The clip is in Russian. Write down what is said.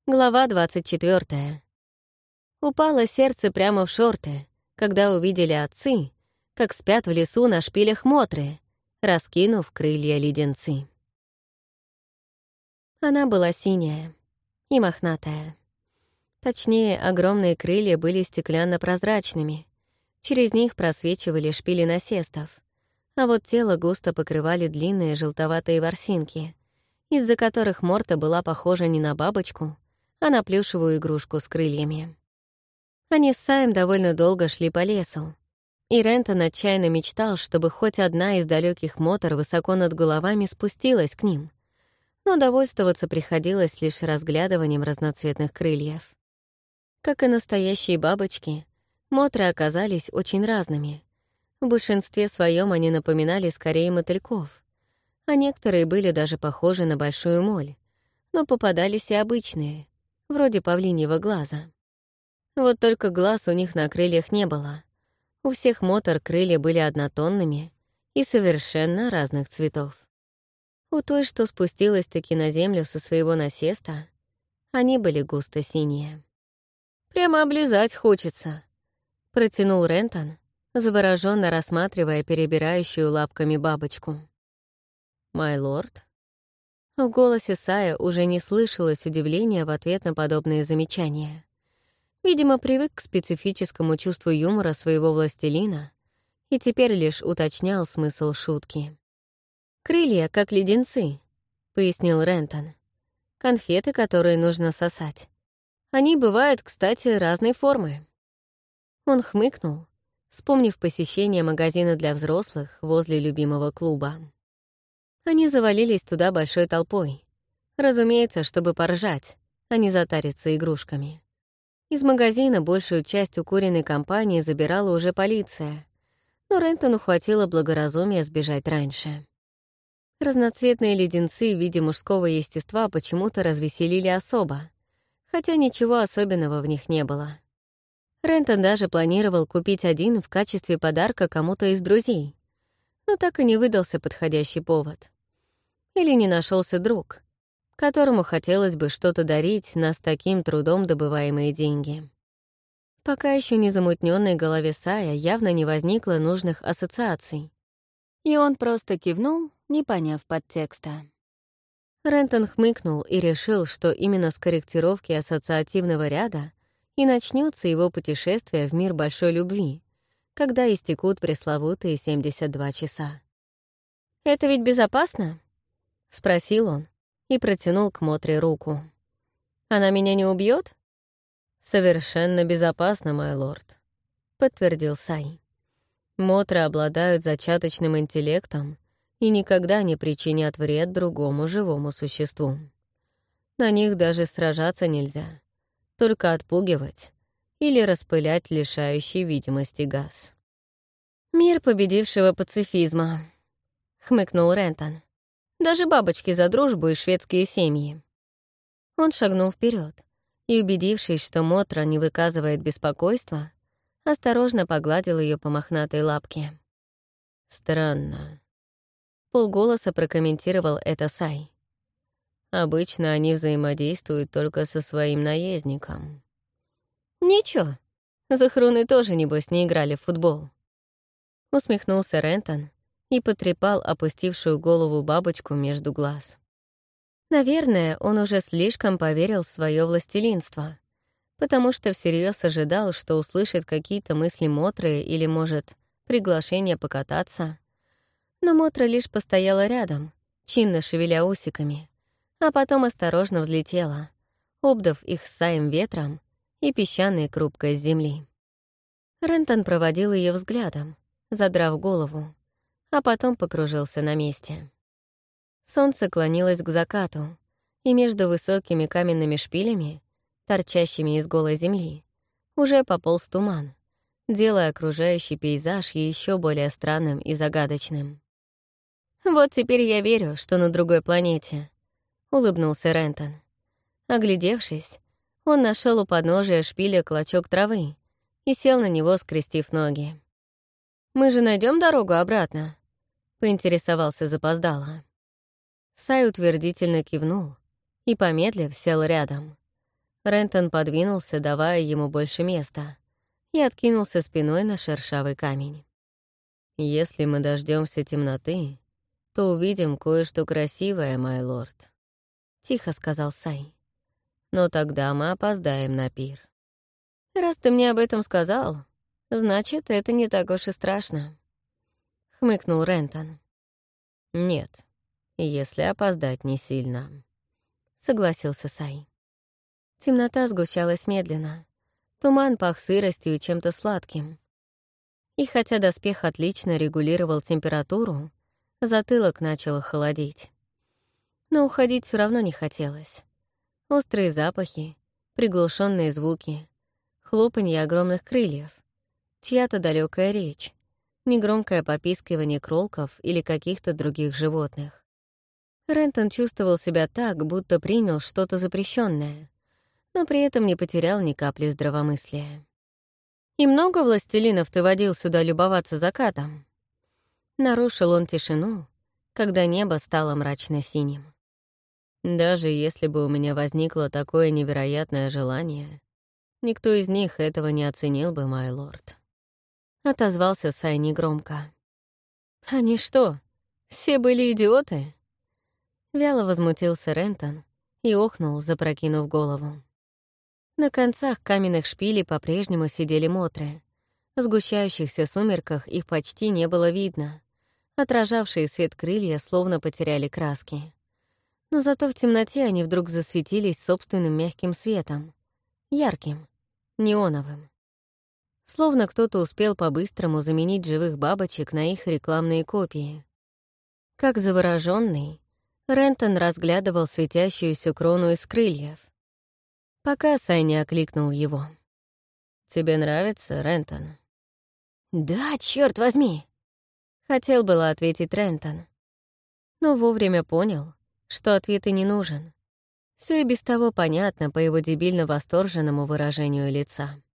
Глава 24. Упало сердце прямо в шорты, когда увидели отцы, как спят в лесу на шпилях мотры, раскинув крылья леденцы. Она была синяя и мохнатая. Точнее, огромные крылья были стеклянно-прозрачными, через них просвечивали шпили насестов, а вот тело густо покрывали длинные желтоватые ворсинки, из-за которых морта была похожа не на бабочку, а на плюшевую игрушку с крыльями. Они с Саем довольно долго шли по лесу, и Рентон отчаянно мечтал, чтобы хоть одна из далеких мотор высоко над головами спустилась к ним, но довольствоваться приходилось лишь разглядыванием разноцветных крыльев. Как и настоящие бабочки, мотры оказались очень разными. В большинстве своем они напоминали скорее мотыльков, а некоторые были даже похожи на большую моль, но попадались и обычные, вроде павлиньего глаза. Вот только глаз у них на крыльях не было. У всех мотор крылья были однотонными и совершенно разных цветов. У той, что спустилась-таки на землю со своего насеста, они были густо синие. «Прямо облизать хочется», — протянул Рентон, завороженно рассматривая перебирающую лапками бабочку. «Май лорд?» В голосе Сая уже не слышалось удивления в ответ на подобные замечания. Видимо, привык к специфическому чувству юмора своего властелина и теперь лишь уточнял смысл шутки. «Крылья, как леденцы», — пояснил Рентон. «Конфеты, которые нужно сосать. Они бывают, кстати, разной формы». Он хмыкнул, вспомнив посещение магазина для взрослых возле любимого клуба. Они завалились туда большой толпой. Разумеется, чтобы поржать, а не затариться игрушками. Из магазина большую часть укуренной компании забирала уже полиция, но Рентону хватило благоразумия сбежать раньше. Разноцветные леденцы в виде мужского естества почему-то развеселили особо, хотя ничего особенного в них не было. Рентон даже планировал купить один в качестве подарка кому-то из друзей, но так и не выдался подходящий повод. Или не нашелся друг, которому хотелось бы что-то дарить на с таким трудом добываемые деньги. Пока еще не замутненной голове Сая явно не возникло нужных ассоциаций, и он просто кивнул, не поняв подтекста. Рентон хмыкнул и решил, что именно с корректировки ассоциативного ряда и начнется его путешествие в мир большой любви, когда истекут пресловутые 72 часа. «Это ведь безопасно?» — спросил он и протянул к Мотре руку. «Она меня не убьет? «Совершенно безопасно, мой лорд», — подтвердил Сай. «Мотры обладают зачаточным интеллектом и никогда не причинят вред другому живому существу. На них даже сражаться нельзя, только отпугивать или распылять лишающий видимости газ». «Мир победившего пацифизма», — хмыкнул Рентон. «Даже бабочки за дружбу и шведские семьи». Он шагнул вперед и, убедившись, что Мотра не выказывает беспокойства, осторожно погладил ее по мохнатой лапке. «Странно», — полголоса прокомментировал это Сай. «Обычно они взаимодействуют только со своим наездником». «Ничего, захруны тоже, небось, не играли в футбол», — усмехнулся Рентон и потрепал опустившую голову бабочку между глаз. Наверное, он уже слишком поверил в свое властелинство, потому что всерьез ожидал, что услышит какие-то мысли Мотры или, может, приглашение покататься. Но Мотра лишь постояла рядом, чинно шевеля усиками, а потом осторожно взлетела, обдав их с Саем ветром и песчаной крупкой с земли. Рентон проводил ее взглядом, задрав голову, а потом покружился на месте. Солнце клонилось к закату, и между высокими каменными шпилями, торчащими из голой земли, уже пополз туман, делая окружающий пейзаж еще более странным и загадочным. «Вот теперь я верю, что на другой планете», — улыбнулся Рентон. Оглядевшись, он нашел у подножия шпиля клочок травы и сел на него, скрестив ноги. «Мы же найдем дорогу обратно?» — поинтересовался запоздало. Сай утвердительно кивнул и, помедлив, сел рядом. Рентон подвинулся, давая ему больше места, и откинулся спиной на шершавый камень. «Если мы дождемся темноты, то увидим кое-что красивое, май лорд», — тихо сказал Сай. «Но тогда мы опоздаем на пир». «Раз ты мне об этом сказал, значит, это не так уж и страшно», — хмыкнул Рентон. «Нет, если опоздать не сильно», — согласился Сай. Темнота сгущалась медленно. Туман пах сыростью и чем-то сладким. И хотя доспех отлично регулировал температуру, затылок начало холодить. Но уходить все равно не хотелось. Острые запахи, приглушенные звуки, хлопанье огромных крыльев, чья-то далекая речь, негромкое попискивание кролков или каких-то других животных. Рентон чувствовал себя так, будто принял что-то запрещенное, но при этом не потерял ни капли здравомыслия. «И много властелинов ты водил сюда любоваться закатом?» Нарушил он тишину, когда небо стало мрачно-синим. «Даже если бы у меня возникло такое невероятное желание, никто из них этого не оценил бы, май лорд», — отозвался Сай негромко. «Они что, все были идиоты?» Вяло возмутился Рентон и охнул, запрокинув голову. На концах каменных шпилей по-прежнему сидели мотры. В сгущающихся сумерках их почти не было видно. Отражавшие свет крылья словно потеряли краски. Но зато в темноте они вдруг засветились собственным мягким светом. Ярким, неоновым. Словно кто-то успел по-быстрому заменить живых бабочек на их рекламные копии. Как заворожённый, Рентон разглядывал светящуюся крону из крыльев, пока Сай не окликнул его. «Тебе нравится, Рентон?» «Да, черт возьми!» Хотел было ответить Рентон, но вовремя понял, что ответ и не нужен. Все и без того понятно по его дебильно восторженному выражению лица.